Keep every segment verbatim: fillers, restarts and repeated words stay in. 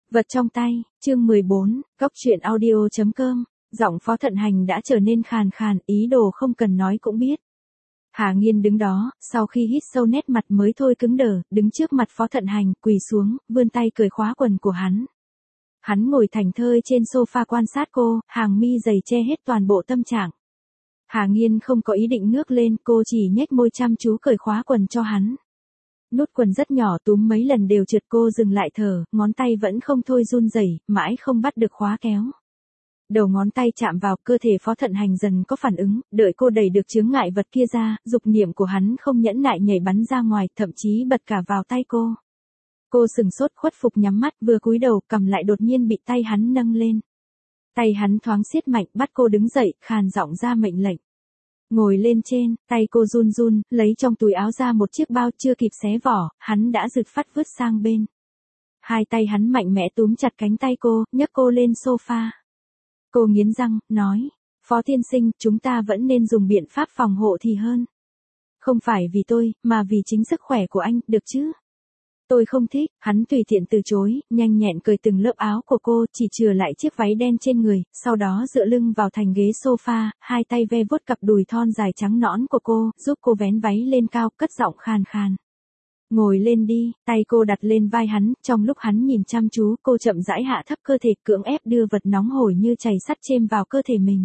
Vật trong tay, chương mười bốn, góc truyện audio chấm com, giọng Phó Thận Hành đã trở nên khàn khàn, ý đồ không cần nói cũng biết. Hà Nghiên đứng đó, sau khi hít sâu nét mặt mới thôi cứng đờ, đứng trước mặt Phó Thận Hành, quỳ xuống, vươn tay cởi khóa quần của hắn. Hắn ngồi thảnh thơi trên sofa quan sát cô, hàng mi dày che hết toàn bộ tâm trạng. Hà Nghiên không có ý định ngước lên, cô chỉ nhếch môi chăm chú cởi khóa quần cho hắn. Nút quần rất nhỏ túm mấy lần đều trượt, cô dừng lại thở, ngón tay vẫn không thôi run rẩy, mãi không bắt được khóa kéo. Đầu ngón tay chạm vào, cơ thể Phó Thận Hành dần có phản ứng, đợi cô đẩy được chướng ngại vật kia ra, dục niệm của hắn không nhẫn nại nhảy bắn ra ngoài, thậm chí bật cả vào tay cô. Cô sừng sốt khuất phục nhắm mắt, vừa cúi đầu, cầm lại đột nhiên bị tay hắn nâng lên. Tay hắn thoáng siết mạnh, bắt cô đứng dậy, khàn giọng ra mệnh lệnh. Ngồi lên trên, tay cô run run, lấy trong túi áo ra một chiếc bao, chưa kịp xé vỏ, hắn đã giật phát vứt sang bên. Hai tay hắn mạnh mẽ túm chặt cánh tay cô, nhấc cô lên sofa. Cô nghiến răng, nói, Phó tiên sinh, chúng ta vẫn nên dùng biện pháp phòng hộ thì hơn. Không phải vì tôi, mà vì chính sức khỏe của anh, được chứ? Tôi không thích, hắn tùy tiện từ chối, nhanh nhẹn cởi từng lớp áo của cô, chỉ chừa lại chiếc váy đen trên người, sau đó dựa lưng vào thành ghế sofa, hai tay ve vuốt cặp đùi thon dài trắng nõn của cô, giúp cô vén váy lên cao, cất giọng khàn khàn. Ngồi lên đi, tay cô đặt lên vai hắn, trong lúc hắn nhìn chăm chú, cô chậm rãi hạ thấp cơ thể, cưỡng ép đưa vật nóng hổi như chày sắt chêm vào cơ thể mình.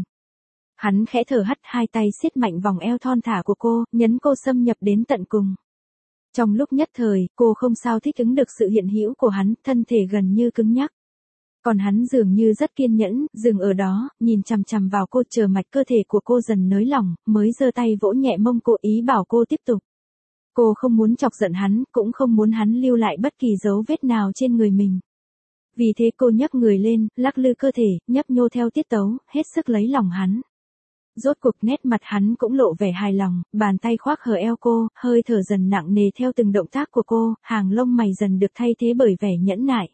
Hắn khẽ thở hắt, hai tay siết mạnh vòng eo thon thả của cô, nhấn cô xâm nhập đến tận cùng. Trong lúc nhất thời, cô không sao thích ứng được sự hiện hữu của hắn, thân thể gần như cứng nhắc. Còn hắn dường như rất kiên nhẫn, dừng ở đó, nhìn chằm chằm vào cô, chờ mạch cơ thể của cô dần nới lỏng, mới giơ tay vỗ nhẹ mông cô, ý bảo cô tiếp tục. Cô không muốn chọc giận hắn, cũng không muốn hắn lưu lại bất kỳ dấu vết nào trên người mình. Vì thế cô nhấc người lên, lắc lư cơ thể, nhấp nhô theo tiết tấu, hết sức lấy lòng hắn. Rốt cuộc nét mặt hắn cũng lộ vẻ hài lòng, bàn tay khoác hở eo cô, hơi thở dần nặng nề theo từng động tác của cô, hàng lông mày dần được thay thế bởi vẻ nhẫn nại.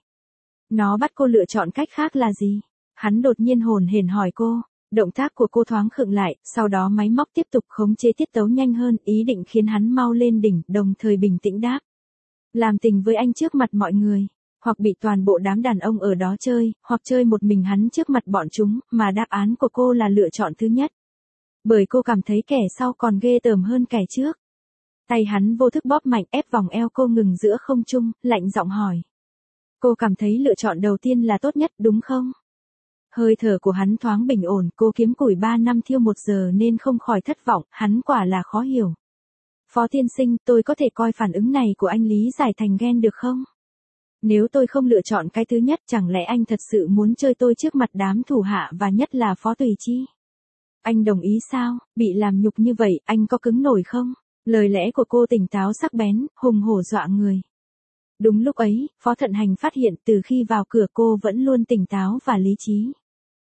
Nó bắt cô lựa chọn cách khác là gì? Hắn đột nhiên hồn hển hỏi cô. Động tác của cô thoáng khựng lại, sau đó máy móc tiếp tục khống chế tiết tấu nhanh hơn, ý định khiến hắn mau lên đỉnh, đồng thời bình tĩnh đáp. Làm tình với anh trước mặt mọi người, hoặc bị toàn bộ đám đàn ông ở đó chơi, hoặc chơi một mình hắn trước mặt bọn chúng, mà đáp án của cô là lựa chọn thứ nhất. Bởi cô cảm thấy kẻ sau còn ghê tởm hơn kẻ trước. Tay hắn vô thức bóp mạnh, ép vòng eo cô ngừng giữa không trung, lạnh giọng hỏi. Cô cảm thấy lựa chọn đầu tiên là tốt nhất, đúng không? Hơi thở của hắn thoáng bình ổn, cô kiếm củi ba năm thiêu một giờ nên không khỏi thất vọng, hắn quả là khó hiểu. Phó tiên sinh, tôi có thể coi phản ứng này của anh lý giải thành ghen được không? Nếu tôi không lựa chọn cái thứ nhất, chẳng lẽ anh thật sự muốn chơi tôi trước mặt đám thủ hạ và nhất là Phó Tùy Chi? Anh đồng ý sao? Bị làm nhục như vậy, anh có cứng nổi không? Lời lẽ của cô tỉnh táo sắc bén, hùng hổ dọa người. Đúng lúc ấy, Phó Thận Hành phát hiện từ khi vào cửa cô vẫn luôn tỉnh táo và lý trí.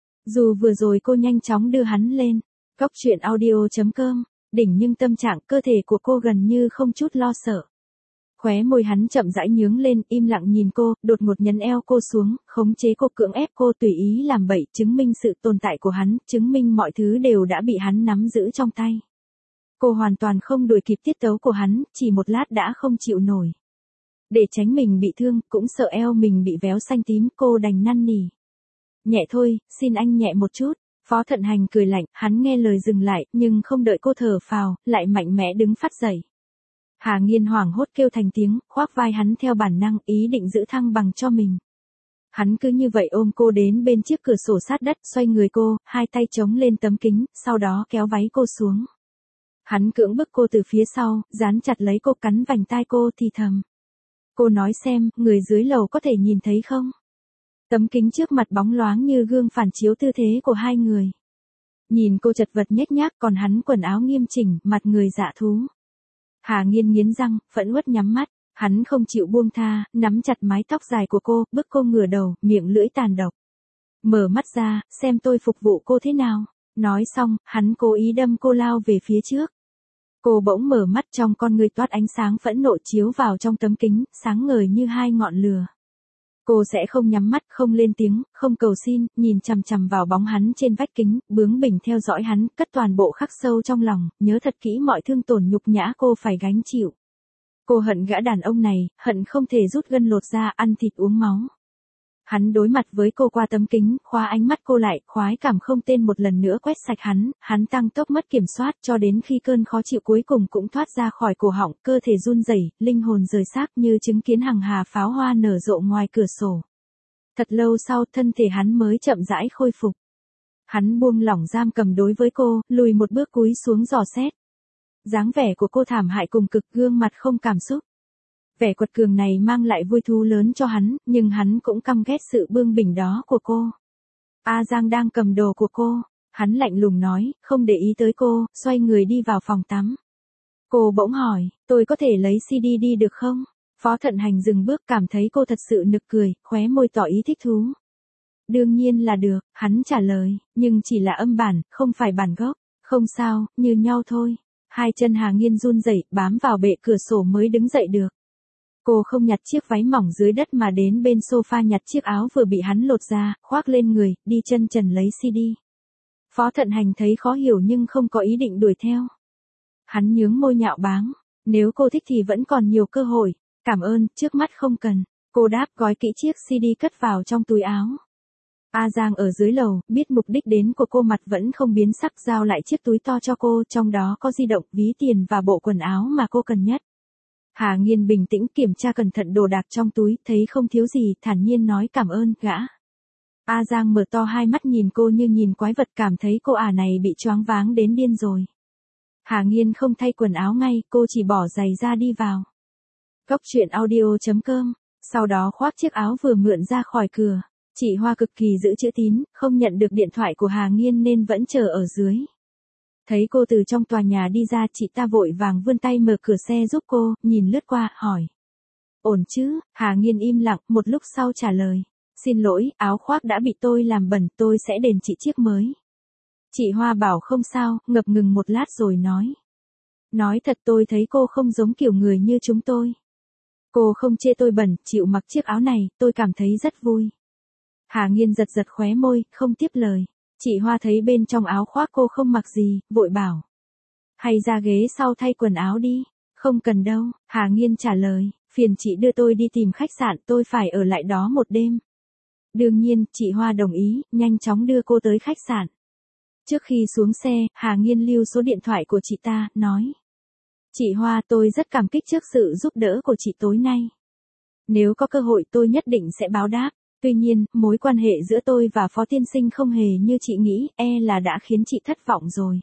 Dù vừa rồi cô nhanh chóng đưa hắn lên. Góc truyện audio chấm com, đỉnh nhưng tâm trạng cơ thể của cô gần như không chút lo sợ. Khóe môi hắn chậm rãi nhướng lên, im lặng nhìn cô, đột ngột nhấn eo cô xuống, khống chế cô, cưỡng ép cô tùy ý làm bậy, chứng minh sự tồn tại của hắn, chứng minh mọi thứ đều đã bị hắn nắm giữ trong tay. Cô hoàn toàn không đuổi kịp tiết tấu của hắn, chỉ một lát đã không chịu nổi. Để tránh mình bị thương, cũng sợ eo mình bị véo xanh tím, cô đành năn nỉ. Nhẹ thôi, xin anh nhẹ một chút. Phó Thận Hành cười lạnh, hắn nghe lời dừng lại, nhưng không đợi cô thở phào, lại mạnh mẽ đứng phát dậy. Hà Nghiên hoảng hốt kêu thành tiếng, khoác vai hắn theo bản năng, ý định giữ thăng bằng cho mình. Hắn cứ như vậy ôm cô đến bên chiếc cửa sổ sát đất, xoay người cô, hai tay chống lên tấm kính, sau đó kéo váy cô xuống. Hắn cưỡng bức cô từ phía sau, dán chặt lấy cô, cắn vành tai cô thì thầm. Cô nói xem, người dưới lầu có thể nhìn thấy không? Tấm kính trước mặt bóng loáng như gương phản chiếu tư thế của hai người. Nhìn cô chật vật nhếch nhác, còn hắn quần áo nghiêm chỉnh, mặt người dạ thú. Hà Nghiên nghiến răng, phẫn uất nhắm mắt, hắn không chịu buông tha, nắm chặt mái tóc dài của cô, bức cô ngửa đầu, miệng lưỡi tàn độc. Mở mắt ra, xem tôi phục vụ cô thế nào. Nói xong, hắn cố ý đâm cô lao về phía trước. Cô bỗng mở mắt, trong con người toát ánh sáng phẫn nộ chiếu vào trong tấm kính, sáng ngời như hai ngọn lửa. Cô sẽ không nhắm mắt, không lên tiếng, không cầu xin, nhìn chằm chằm vào bóng hắn trên vách kính, bướng bỉnh theo dõi hắn, cất toàn bộ khắc sâu trong lòng, nhớ thật kỹ mọi thương tổn nhục nhã cô phải gánh chịu. Cô hận gã đàn ông này, hận không thể rút gân lột da, ăn thịt uống máu. Hắn đối mặt với cô qua tấm kính, khóa ánh mắt cô lại, khoái cảm không tên một lần nữa quét sạch hắn, hắn tăng tốc mất kiểm soát cho đến khi cơn khó chịu cuối cùng cũng thoát ra khỏi cổ họng, cơ thể run rẩy, linh hồn rời xác như chứng kiến hằng hà pháo hoa nở rộ ngoài cửa sổ. Thật lâu sau, thân thể hắn mới chậm rãi khôi phục. Hắn buông lỏng giam cầm đối với cô, lùi một bước cúi xuống dò xét. Dáng vẻ của cô thảm hại cùng cực, gương mặt không cảm xúc. Vẻ quật cường này mang lại vui thú lớn cho hắn, nhưng hắn cũng căm ghét sự bướng bỉnh đó của cô. A Giang đang cầm đồ của cô, hắn lạnh lùng nói, không để ý tới cô, xoay người đi vào phòng tắm. Cô bỗng hỏi, tôi có thể lấy xê đê đi được không? Phó Thận Hành dừng bước, cảm thấy cô thật sự nực cười, khóe môi tỏ ý thích thú. Đương nhiên là được, hắn trả lời, nhưng chỉ là âm bản, không phải bản gốc. Không sao, như nhau thôi. Hai chân Hà Nghiên run rẩy, bám vào bệ cửa sổ mới đứng dậy được. Cô không nhặt chiếc váy mỏng dưới đất mà đến bên sofa nhặt chiếc áo vừa bị hắn lột ra, khoác lên người, đi chân trần lấy xê đê. Phó Thận Hành thấy khó hiểu nhưng không có ý định đuổi theo. Hắn nhướng môi nhạo báng, nếu cô thích thì vẫn còn nhiều cơ hội, cảm ơn, trước mắt không cần. Cô đáp gói kỹ chiếc xê đê cất vào trong túi áo. A Giang ở dưới lầu, biết mục đích đến của cô mặt vẫn không biến sắc, giao lại chiếc túi to cho cô, trong đó có di động, ví tiền và bộ quần áo mà cô cần nhất. Hà Nghiên bình tĩnh kiểm tra cẩn thận đồ đạc trong túi, thấy không thiếu gì, thản nhiên nói cảm ơn, gã. A Giang mở to hai mắt nhìn cô như nhìn quái vật, cảm thấy cô ả này bị choáng váng đến điên rồi. Hà Nghiên không thay quần áo ngay, cô chỉ bỏ giày ra đi vào. Góc truyện audio chấm com, sau đó khoác chiếc áo vừa mượn ra khỏi cửa. Chị Hoa cực kỳ giữ chữ tín, không nhận được điện thoại của Hà Nghiên nên vẫn chờ ở dưới. Thấy cô từ trong tòa nhà đi ra, chị ta vội vàng vươn tay mở cửa xe giúp cô, nhìn lướt qua, hỏi. Ổn chứ? Hà Nghiên im lặng, một lúc sau trả lời. Xin lỗi, áo khoác đã bị tôi làm bẩn, tôi sẽ đền chị chiếc mới. Chị Hoa bảo không sao, ngập ngừng một lát rồi nói. Nói thật tôi thấy cô không giống kiểu người như chúng tôi. Cô không chê tôi bẩn, chịu mặc chiếc áo này, tôi cảm thấy rất vui. Hà Nghiên giật giật khóe môi, không tiếp lời. Chị Hoa thấy bên trong áo khoác cô không mặc gì, vội bảo. Hay ra ghế sau thay quần áo đi. Không cần đâu, Hà Nghiên trả lời, phiền chị đưa tôi đi tìm khách sạn, tôi phải ở lại đó một đêm. Đương nhiên, chị Hoa đồng ý, nhanh chóng đưa cô tới khách sạn. Trước khi xuống xe, Hà Nghiên lưu số điện thoại của chị ta, nói. Chị Hoa, tôi rất cảm kích trước sự giúp đỡ của chị tối nay. Nếu có cơ hội tôi nhất định sẽ báo đáp. Tuy nhiên, mối quan hệ giữa tôi và Phó tiên sinh không hề như chị nghĩ, e là đã khiến chị thất vọng rồi.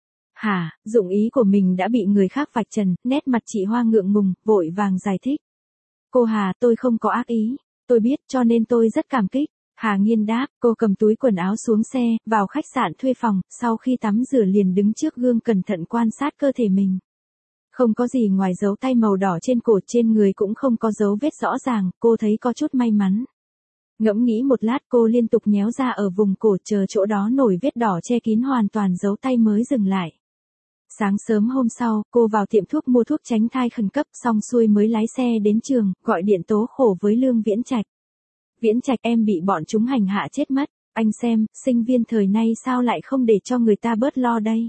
Hả, dụng ý của mình đã bị người khác vạch trần, nét mặt chị Hoa ngượng ngùng, vội vàng giải thích. Cô Hà, tôi không có ác ý, tôi biết cho nên tôi rất cảm kích. Hà Nghiên đáp, cô cầm túi quần áo xuống xe, vào khách sạn thuê phòng, sau khi tắm rửa liền đứng trước gương cẩn thận quan sát cơ thể mình. Không có gì ngoài dấu tay màu đỏ trên cổ, trên người cũng không có dấu vết rõ ràng, cô thấy có chút may mắn. Ngẫm nghĩ một lát, cô liên tục nhéo ra ở vùng cổ, chờ chỗ đó nổi vết đỏ che kín hoàn toàn dấu tay mới dừng lại. Sáng sớm hôm sau, cô vào tiệm thuốc mua thuốc tránh thai khẩn cấp, xong xuôi mới lái xe đến trường, gọi điện tố khổ với Lương Viễn Trạch. Viễn Trạch, em bị bọn chúng hành hạ chết mất, anh xem, sinh viên thời nay sao lại không để cho người ta bớt lo đây.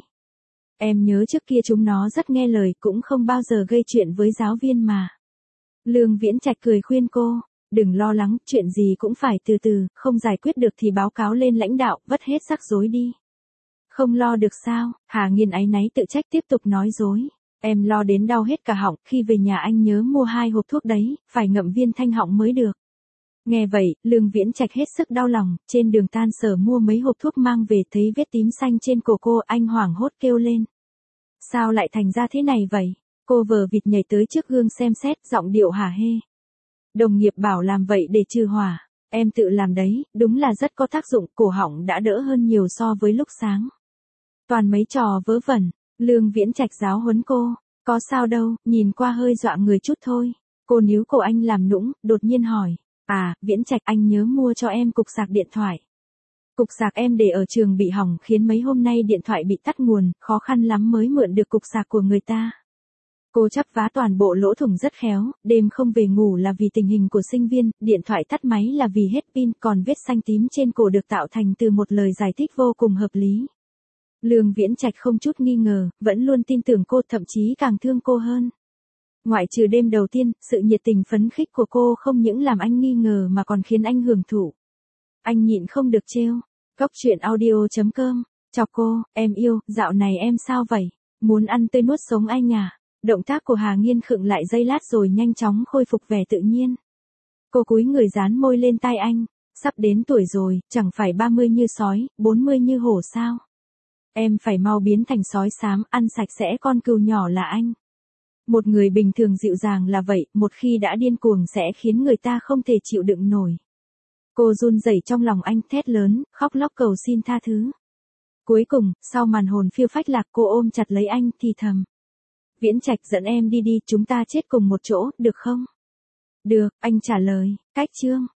Em nhớ trước kia chúng nó rất nghe lời, cũng không bao giờ gây chuyện với giáo viên mà. Lương Viễn Trạch cười khuyên cô. Đừng lo lắng, chuyện gì cũng phải từ từ, không giải quyết được thì báo cáo lên lãnh đạo, vất hết rắc rối đi. Không lo được sao? Hà Nghiên áy náy tự trách tiếp tục nói dối. Em lo đến đau hết cả họng, khi về nhà anh nhớ mua hai hộp thuốc đấy, phải ngậm viên thanh họng mới được. Nghe vậy, Lương Viễn Trạch hết sức đau lòng, trên đường tan sở mua mấy hộp thuốc mang về, thấy vết tím xanh trên cổ cô, anh hoảng hốt kêu lên. Sao lại thành ra thế này vậy? Cô vờ vịt nhảy tới trước gương xem xét, giọng điệu hả hê. Đồng nghiệp bảo làm vậy để trừ hỏa, em tự làm đấy, đúng là rất có tác dụng, cổ họng đã đỡ hơn nhiều so với lúc sáng. Toàn mấy trò vớ vẩn, Lương Viễn Trạch giáo huấn cô, có sao đâu, nhìn qua hơi dọa người chút thôi. Cô níu cổ anh làm nũng, đột nhiên hỏi, à, Viễn Trạch, anh nhớ mua cho em cục sạc điện thoại. Cục sạc em để ở trường bị hỏng, khiến mấy hôm nay điện thoại bị tắt nguồn, khó khăn lắm mới mượn được cục sạc của người ta. Cô chắp vá toàn bộ lỗ thủng rất khéo, đêm không về ngủ là vì tình hình của sinh viên, điện thoại tắt máy là vì hết pin, còn vết xanh tím trên cổ được tạo thành từ một lời giải thích vô cùng hợp lý. Lương Viễn Trạch không chút nghi ngờ, vẫn luôn tin tưởng cô, thậm chí càng thương cô hơn. Ngoại trừ đêm đầu tiên, sự nhiệt tình phấn khích của cô không những làm anh nghi ngờ mà còn khiến anh hưởng thụ. Anh nhịn không được trêu. Cốc truyện audio chấm com. Chọc cô, em yêu, dạo này em sao vậy? Muốn ăn tươi nuốt sống anh à? Động tác của Hà Nghiên khựng lại giây lát rồi nhanh chóng khôi phục vẻ tự nhiên. Cô cúi người dán môi lên tai anh. Sắp đến tuổi rồi, chẳng phải ba mươi như sói, bốn mươi như hổ sao? Em phải mau biến thành sói xám, ăn sạch sẽ con cừu nhỏ là anh. Một người bình thường dịu dàng là vậy, một khi đã điên cuồng sẽ khiến người ta không thể chịu đựng nổi. Cô run rẩy trong lòng anh, thét lớn, khóc lóc cầu xin tha thứ. Cuối cùng, sau màn hồn phiêu phách lạc, cô ôm chặt lấy anh, thì thầm. Viễn Trạch, dẫn em đi đi, chúng ta chết cùng một chỗ, được không? Được, anh trả lời. Cách chương